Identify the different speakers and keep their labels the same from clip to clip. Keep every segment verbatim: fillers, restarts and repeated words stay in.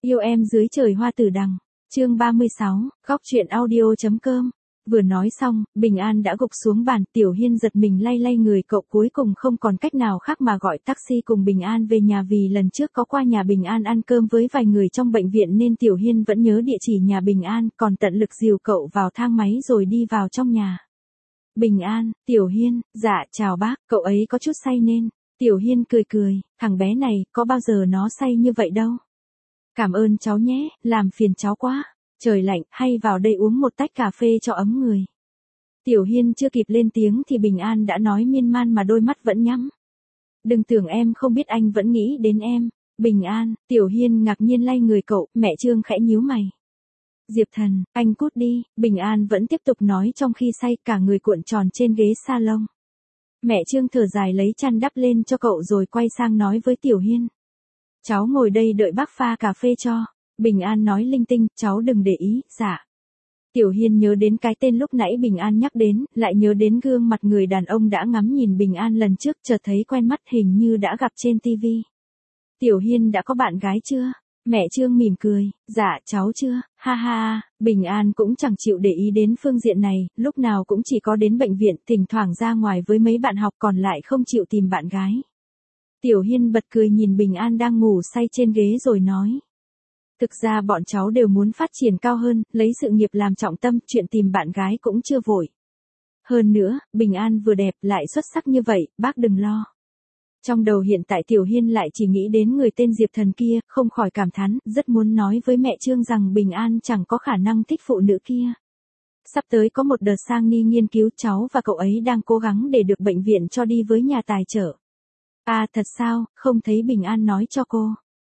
Speaker 1: Yêu em dưới trời hoa tử đằng. Chương ba mươi sáu, góc truyện audio.com. Vừa nói xong, Bình An đã gục xuống bàn, Tiểu Hiên giật mình lay lay người cậu, cuối cùng không còn cách nào khác mà gọi taxi cùng Bình An về nhà, vì lần trước có qua nhà Bình An ăn cơm với vài người trong bệnh viện nên Tiểu Hiên vẫn nhớ địa chỉ nhà Bình An, còn tận lực dìu cậu vào thang máy rồi đi vào trong nhà. Bình An, Tiểu Hiên, dạ chào bác, cậu ấy có chút say nên. Tiểu Hiên cười cười, thằng bé này, có bao giờ nó say như vậy đâu. Cảm ơn cháu nhé, làm phiền cháu quá. Trời lạnh, hay vào đây uống một tách cà phê cho ấm người. Tiểu Hiên chưa kịp lên tiếng thì Bình An đã nói miên man mà đôi mắt vẫn nhắm. Đừng tưởng em không biết anh vẫn nghĩ đến em. Bình An, Tiểu Hiên ngạc nhiên lay người cậu, mẹ Trương khẽ nhíu mày. Diệp Thần, anh cút đi, Bình An vẫn tiếp tục nói trong khi say, cả người cuộn tròn trên ghế salon. Mẹ Trương thở dài lấy chăn đắp lên cho cậu rồi quay sang nói với Tiểu Hiên. Cháu ngồi đây đợi bác pha cà phê cho. Bình An nói linh tinh, cháu đừng để ý, dạ. Tiểu Hiên nhớ đến cái tên lúc nãy Bình An nhắc đến, lại nhớ đến gương mặt người đàn ông đã ngắm nhìn Bình An lần trước, chợt thấy quen mắt, hình như đã gặp trên tivi. Tiểu Hiên đã có bạn gái chưa? Mẹ Trương mỉm cười, dạ cháu chưa, ha ha. Bình An cũng chẳng chịu để ý đến phương diện này, lúc nào cũng chỉ có đến bệnh viện, thỉnh thoảng ra ngoài với mấy bạn học, còn lại không chịu tìm bạn gái. Tiểu Hiên bật cười nhìn Bình An đang ngủ say trên ghế rồi nói. Thực ra bọn cháu đều muốn phát triển cao hơn, lấy sự nghiệp làm trọng tâm, chuyện tìm bạn gái cũng chưa vội. Hơn nữa, Bình An vừa đẹp lại xuất sắc như vậy, bác đừng lo. Trong đầu hiện tại Tiểu Hiên lại chỉ nghĩ đến người tên Diệp Thần kia, không khỏi cảm thán, rất muốn nói với mẹ Trương rằng Bình An chẳng có khả năng thích phụ nữ kia. Sắp tới có một đợt sang Ni nghiên cứu, cháu và cậu ấy đang cố gắng để được bệnh viện cho đi với nhà tài trợ. À thật sao, không thấy Bình An nói cho cô.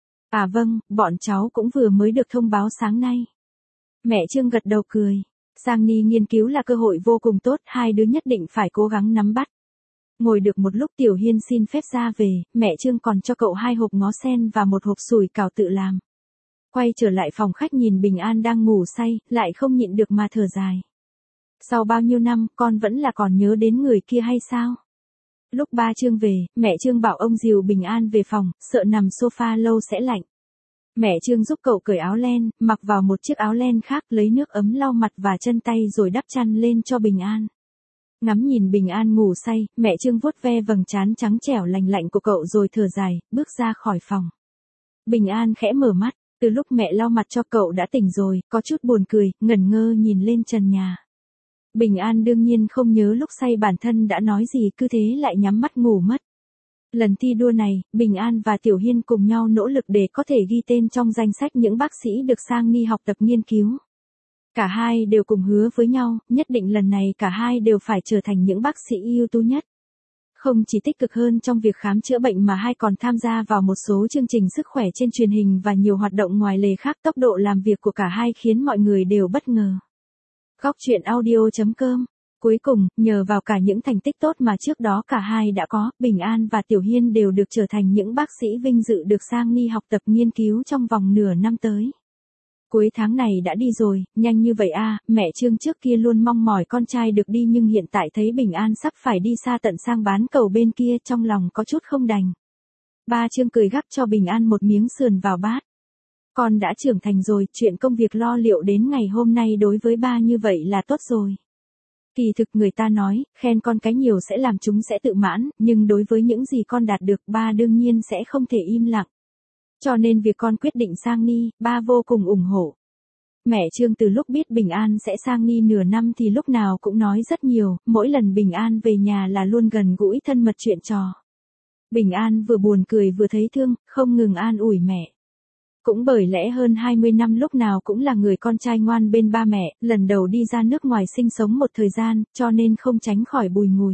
Speaker 1: À vâng, bọn cháu cũng vừa mới được thông báo sáng nay. Mẹ Trương gật đầu cười. Sang Ni nghiên cứu là cơ hội vô cùng tốt, hai đứa nhất định phải cố gắng nắm bắt. Ngồi được một lúc Tiểu Hiên xin phép ra về, mẹ Trương còn cho cậu hai hộp ngó sen và một hộp sủi cảo tự làm. Quay trở lại phòng khách nhìn Bình An đang ngủ say, lại không nhịn được mà thở dài. Sau bao nhiêu năm, con vẫn là còn nhớ đến người kia hay sao? Lúc ba Trương về, mẹ Trương bảo ông dìu Bình An về phòng, sợ nằm sofa lâu sẽ lạnh. Mẹ Trương giúp cậu cởi áo len, mặc vào một chiếc áo len khác, lấy nước ấm lau mặt và chân tay rồi đắp chăn lên cho Bình An. Ngắm nhìn Bình An ngủ say, mẹ Trương vuốt ve vầng trán trắng trẻo lành lạnh của cậu rồi thở dài, bước ra khỏi phòng. Bình An khẽ mở mắt, từ lúc mẹ lau mặt cho cậu đã tỉnh rồi, có chút buồn cười, ngẩn ngơ nhìn lên trần nhà. Bình An đương nhiên không nhớ lúc say bản thân đã nói gì, cứ thế lại nhắm mắt ngủ mất. Lần thi đua này, Bình An và Tiểu Hiên cùng nhau nỗ lực để có thể ghi tên trong danh sách những bác sĩ được sang Ni học tập nghiên cứu. Cả hai đều cùng hứa với nhau, nhất định lần này cả hai đều phải trở thành những bác sĩ ưu tú nhất. Không chỉ tích cực hơn trong việc khám chữa bệnh mà hai còn tham gia vào một số chương trình sức khỏe trên truyền hình và nhiều hoạt động ngoài lề khác. Tốc độ làm việc của cả hai khiến mọi người đều bất ngờ. Góc truyện audio.com. Cuối cùng, nhờ vào cả những thành tích tốt mà trước đó cả hai đã có, Bình An và Tiểu Hiên đều được trở thành những bác sĩ vinh dự được sang Ni học tập nghiên cứu trong vòng nửa năm tới. Cuối tháng này đã đi rồi, nhanh như vậy à, mẹ Trương trước kia luôn mong mỏi con trai được đi nhưng hiện tại thấy Bình An sắp phải đi xa tận sang bán cầu bên kia, trong lòng có chút không đành. Ba Trương cười gắp cho Bình An một miếng sườn vào bát. Con đã trưởng thành rồi, chuyện công việc lo liệu đến ngày hôm nay đối với ba như vậy là tốt rồi. Kỳ thực người ta nói, khen con cái nhiều sẽ làm chúng sẽ tự mãn, nhưng đối với những gì con đạt được, ba đương nhiên sẽ không thể im lặng. Cho nên việc con quyết định sang Ni, ba vô cùng ủng hộ. Mẹ Trương từ lúc biết Bình An sẽ sang Ni nửa năm thì lúc nào cũng nói rất nhiều, mỗi lần Bình An về nhà là luôn gần gũi thân mật chuyện trò. Bình An vừa buồn cười vừa thấy thương, không ngừng an ủi mẹ. Cũng bởi lẽ hơn hai mươi năm lúc nào cũng là người con trai ngoan bên ba mẹ, lần đầu đi ra nước ngoài sinh sống một thời gian, cho nên không tránh khỏi bùi ngùi.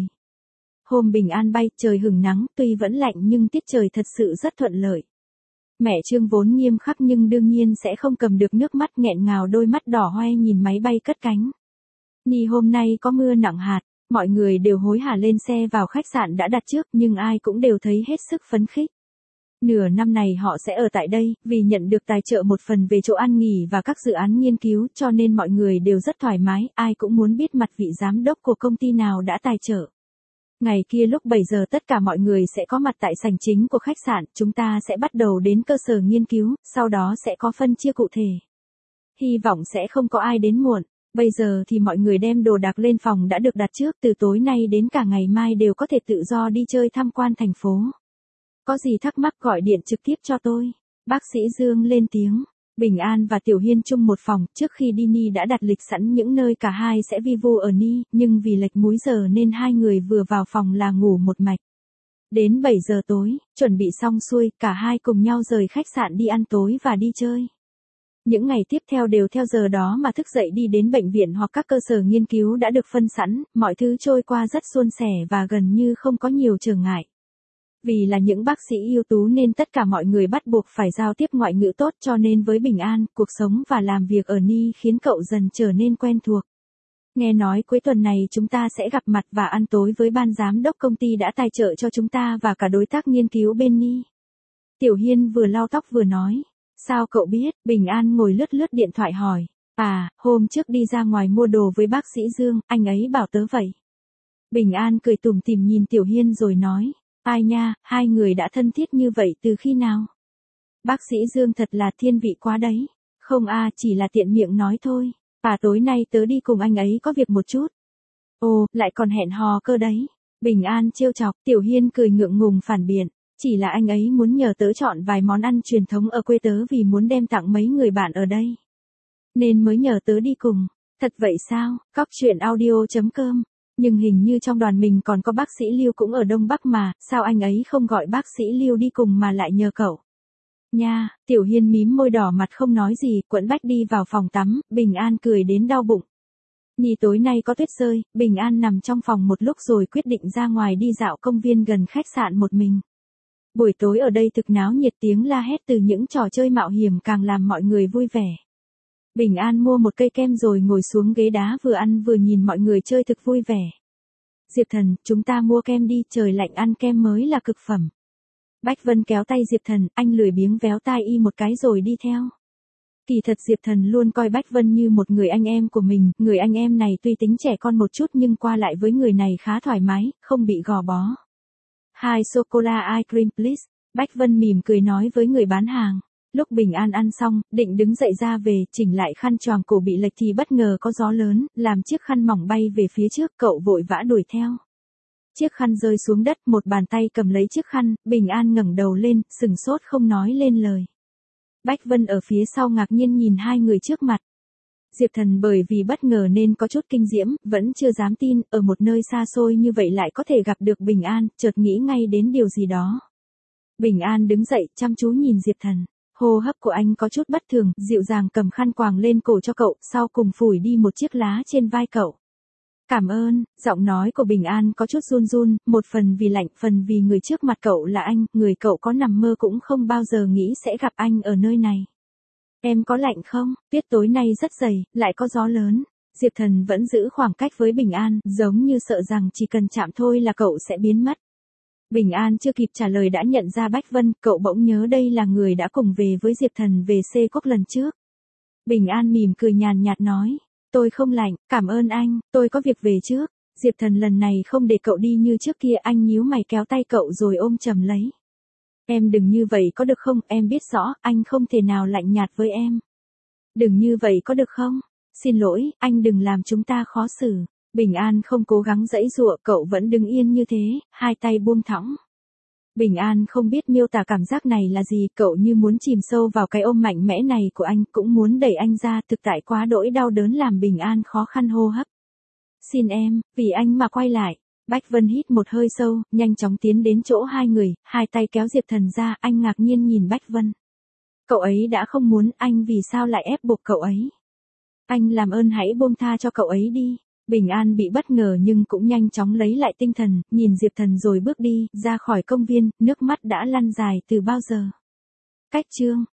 Speaker 1: Hôm Bình An bay, trời hửng nắng, tuy vẫn lạnh nhưng tiết trời thật sự rất thuận lợi. Mẹ Trương vốn nghiêm khắc nhưng đương nhiên sẽ không cầm được nước mắt, nghẹn ngào đôi mắt đỏ hoe nhìn máy bay cất cánh. Ni hôm nay có mưa nặng hạt, mọi người đều hối hả lên xe vào khách sạn đã đặt trước nhưng ai cũng đều thấy hết sức phấn khích. Nửa năm này họ sẽ ở tại đây, vì nhận được tài trợ một phần về chỗ ăn nghỉ và các dự án nghiên cứu cho nên mọi người đều rất thoải mái, ai cũng muốn biết mặt vị giám đốc của công ty nào đã tài trợ. Ngày kia lúc bảy giờ tất cả mọi người sẽ có mặt tại sảnh chính của khách sạn, chúng ta sẽ bắt đầu đến cơ sở nghiên cứu, sau đó sẽ có phân chia cụ thể. Hy vọng sẽ không có ai đến muộn. Bây giờ thì mọi người đem đồ đạc lên phòng đã được đặt trước, từ tối nay đến cả ngày mai đều có thể tự do đi chơi tham quan thành phố. Có gì thắc mắc gọi điện trực tiếp cho tôi. Bác sĩ Dương lên tiếng. Bình An và Tiểu Hiên chung một phòng, trước khi đi Ni đã đặt lịch sẵn những nơi cả hai sẽ vi vu ở Ni, nhưng vì lệch múi giờ nên hai người vừa vào phòng là ngủ một mạch. Đến bảy giờ tối, chuẩn bị xong xuôi, cả hai cùng nhau rời khách sạn đi ăn tối và đi chơi. Những ngày tiếp theo đều theo giờ đó mà thức dậy đi đến bệnh viện hoặc các cơ sở nghiên cứu đã được phân sẵn, mọi thứ trôi qua rất suôn sẻ và gần như không có nhiều trở ngại. Vì là những bác sĩ ưu tú nên tất cả mọi người bắt buộc phải giao tiếp ngoại ngữ tốt, cho nên với Bình An, cuộc sống và làm việc ở Ni khiến cậu dần trở nên quen thuộc. Nghe nói cuối tuần này chúng ta sẽ gặp mặt và ăn tối với ban giám đốc công ty đã tài trợ cho chúng ta và cả đối tác nghiên cứu bên Ni. Tiểu Hiên vừa lau tóc vừa nói. Sao cậu biết? Bình An ngồi lướt lướt điện thoại hỏi. À, hôm trước đi ra ngoài mua đồ với bác sĩ Dương, anh ấy bảo tớ vậy. Bình An cười tủm tỉm nhìn Tiểu Hiên rồi nói. Ai nha, hai người đã thân thiết như vậy từ khi nào? Bác sĩ Dương thật là thiên vị quá đấy. Không a, chỉ là tiện miệng nói thôi. À tối nay tớ đi cùng anh ấy có việc một chút. Ồ, lại còn hẹn hò cơ đấy. Bình An trêu chọc, Tiểu Hiên cười ngượng ngùng phản biện. Chỉ là anh ấy muốn nhờ tớ chọn vài món ăn truyền thống ở quê tớ vì muốn đem tặng mấy người bạn ở đây. Nên mới nhờ tớ đi cùng. Thật vậy sao? Cóc truyện audio chấm com. Nhưng hình như trong đoàn mình còn có bác sĩ Lưu cũng ở Đông Bắc mà, sao anh ấy không gọi bác sĩ Lưu đi cùng mà lại nhờ cậu? Nha, Tiểu Hiên mím môi đỏ mặt không nói gì, quẫn bách đi vào phòng tắm, Bình An cười đến đau bụng. Nhi tối nay có tuyết rơi, Bình An nằm trong phòng một lúc rồi quyết định ra ngoài đi dạo công viên gần khách sạn một mình. Buổi tối ở đây thực náo nhiệt, tiếng la hét từ những trò chơi mạo hiểm càng làm mọi người vui vẻ. Bình An mua một cây kem rồi ngồi xuống ghế đá vừa ăn vừa nhìn mọi người chơi thực vui vẻ. Diệp Thần, chúng ta mua kem đi, trời lạnh ăn kem mới là cực phẩm. Bách Vân kéo tay Diệp Thần, anh lười biếng véo tai y một cái rồi đi theo. Kỳ thật Diệp Thần luôn coi Bách Vân như một người anh em của mình, người anh em này tuy tính trẻ con một chút nhưng qua lại với người này khá thoải mái, không bị gò bó. Hai sô-cô-la ice cream please, Bách Vân mỉm cười nói với người bán hàng. Lúc Bình An ăn xong, định đứng dậy ra về, chỉnh lại khăn choàng cổ bị lệch thì bất ngờ có gió lớn, làm chiếc khăn mỏng bay về phía trước, cậu vội vã đuổi theo. Chiếc khăn rơi xuống đất, một bàn tay cầm lấy chiếc khăn, Bình An ngẩng đầu lên, sừng sốt không nói lên lời. Bách Vân ở phía sau ngạc nhiên nhìn hai người trước mặt. Diệp Thần bởi vì bất ngờ nên có chút kinh diễm, vẫn chưa dám tin, ở một nơi xa xôi như vậy lại có thể gặp được Bình An, chợt nghĩ ngay đến điều gì đó. Bình An đứng dậy, chăm chú nhìn Diệp Thần. Hô hấp của anh có chút bất thường, dịu dàng cầm khăn quàng lên cổ cho cậu, sau cùng phủi đi một chiếc lá trên vai cậu. Cảm ơn, giọng nói của Bình An có chút run run, một phần vì lạnh, phần vì người trước mặt cậu là anh, người cậu có nằm mơ cũng không bao giờ nghĩ sẽ gặp anh ở nơi này. Em có lạnh không? Tuyết tối nay rất dày, lại có gió lớn. Diệp Thần vẫn giữ khoảng cách với Bình An, giống như sợ rằng chỉ cần chạm thôi là cậu sẽ biến mất. Bình An chưa kịp trả lời đã nhận ra Bách Vân, cậu bỗng nhớ đây là người đã cùng về với Diệp Thần về xê Cốc lần trước. Bình An mỉm cười nhàn nhạt nói, tôi không lạnh, cảm ơn anh, tôi có việc về trước. Diệp Thần lần này không để cậu đi như trước kia, anh nhíu mày kéo tay cậu rồi ôm chầm lấy. Em đừng như vậy có được không, em biết rõ, anh không thể nào lạnh nhạt với em. Đừng như vậy có được không? Xin lỗi, anh đừng làm chúng ta khó xử. Bình An không cố gắng giãy giụa, cậu vẫn đứng yên như thế, hai tay buông thõng. Bình An không biết miêu tả cảm giác này là gì, cậu như muốn chìm sâu vào cái ôm mạnh mẽ này của anh, cũng muốn đẩy anh ra, thực tại quá đỗi đau đớn làm Bình An khó khăn hô hấp. Xin em, vì anh mà quay lại. Bách Vân hít một hơi sâu, nhanh chóng tiến đến chỗ hai người, hai tay kéo Diệp Thần ra, anh ngạc nhiên nhìn Bách Vân. Cậu ấy đã không muốn, anh vì sao lại ép buộc cậu ấy? Anh làm ơn hãy buông tha cho cậu ấy đi. Bình An bị bất ngờ nhưng cũng nhanh chóng lấy lại tinh thần, nhìn Diệp Thần rồi bước đi, ra khỏi công viên, nước mắt đã lăn dài từ bao giờ. Cách chương